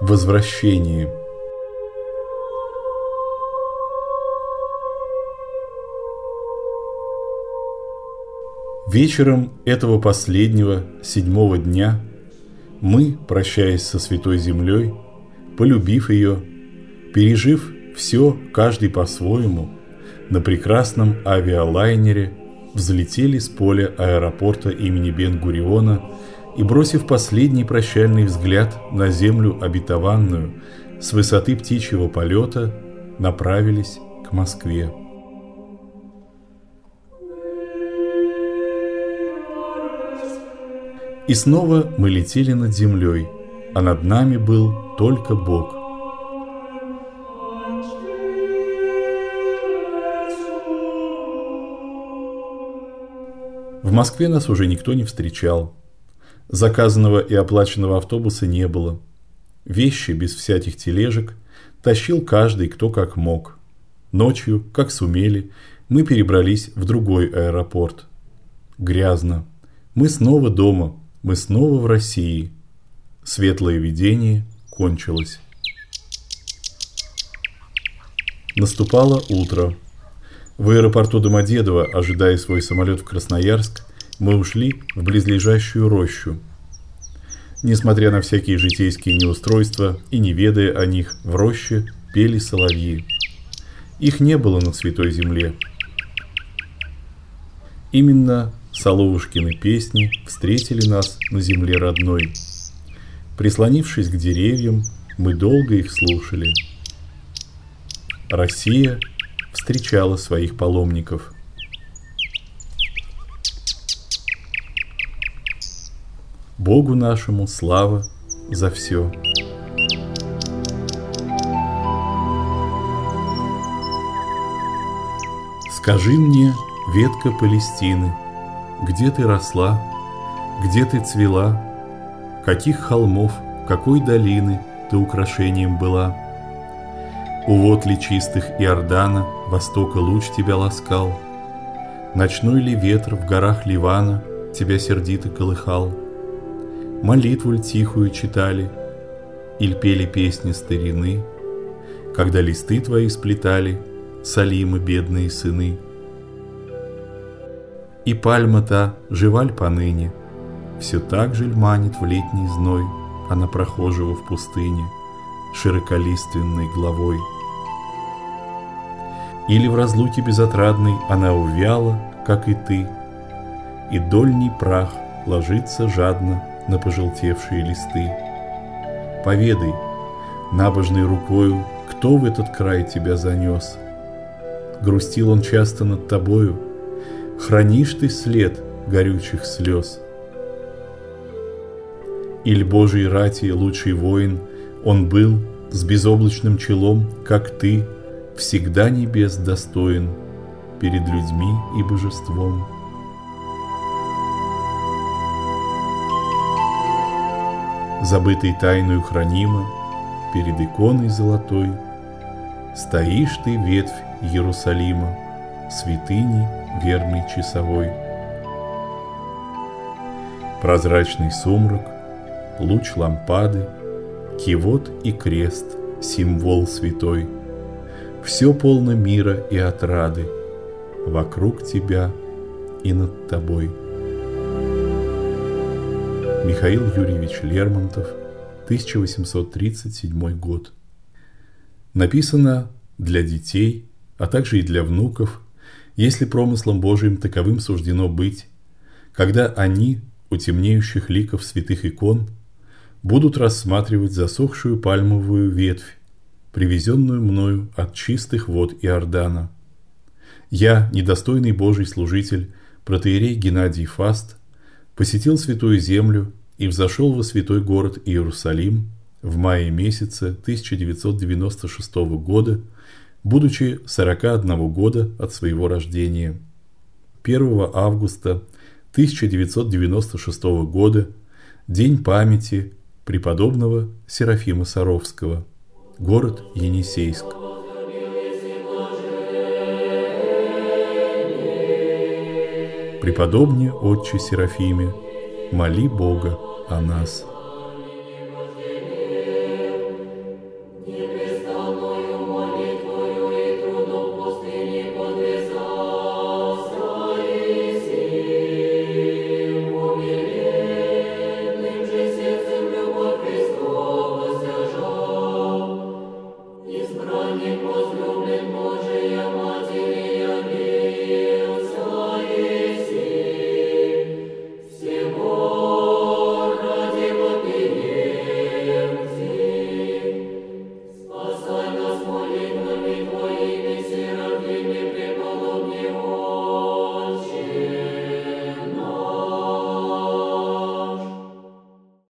Возвращение. Вечером этого последнего, 7-го дня, мы, прощаясь со Святой Землей, полюбив ее, пережив все, каждый по-своему, на прекрасном авиалайнере взлетели с поля аэропорта имени Бен-Гуриона и, бросив последний прощальный взгляд на землю обетованную с высоты птичьего полета, направились к Москве. И снова мы летели над землей, а над нами был только Бог. В Москве нас уже никто не встречал. Заказанного и оплаченного автобуса не было. Вещи без всяких тележек тащил каждый, кто как мог. Ночью, как сумели, мы перебрались в другой аэропорт. Грязно. Мы снова дома. Мы снова в России. Светлое видение кончилось. Наступало утро. В аэропорту Домодедово, ожидая свой самолет в Красноярск, мы ушли в близлежащую рощу. Несмотря на всякие житейские неустройства и не ведая о них, в роще пели соловьи. Их не было на Святой Земле. Именно Соловушкины песни встретили нас на земле родной. Прислонившись к деревьям, мы долго их слушали. Россия встречала своих паломников. Богу нашему слава за все. Скажи мне, ветка Палестины, где ты росла, где ты цвела, каких холмов, какой долины ты украшением была? У вод ли чистых Иордана востока луч тебя ласкал? Ночной ли ветер в горах Ливана тебя сердито колыхал? Молитву ль тихую читали, иль пели песни старины, когда листы твои сплетали Салимы бедные сыны? И пальма та жива ль поныне, все так же ль манит в летний зной она прохожего в пустыне широколиственной главой? Или в разлуке безотрадной она увяла, как и ты, и дольний прах ложится жадно на пожелтевшие листы? Поведай, набожной рукою, кто в этот край тебя занес? Грустил он часто над тобою? Хранишь ты след горючих слез? Иль Божией рати лучший воин он был с безоблачным челом, как ты, всегда небес достоин перед людьми и божеством? Забытой тайною хранимо перед иконой золотой стоишь ты, ветвь Иерусалима, святыни верный часовой. Прозрачный сумрак, луч лампады, кивот и крест, символ святой. Все полно мира и отрады вокруг тебя и над тобой. Михаил Юрьевич Лермонтов, 1837 год. Написано для детей, а также и для внуков, если промыслом Божиим таковым суждено быть, когда они у темнеющих ликов святых икон будут рассматривать засохшую пальмовую ветвь, привезенную мною от чистых вод Иордана. Я, недостойный Божий служитель, протоиерей Геннадий Фаст, посетил Святую Землю и взошел во святой город Иерусалим в мае месяце 1996 года, будучи 41 года от своего рождения. 1 августа 1996 года, день памяти преподобного Серафима Саровского, город Енисейск. Преподобне Отче Серафиме, моли Бога о нас.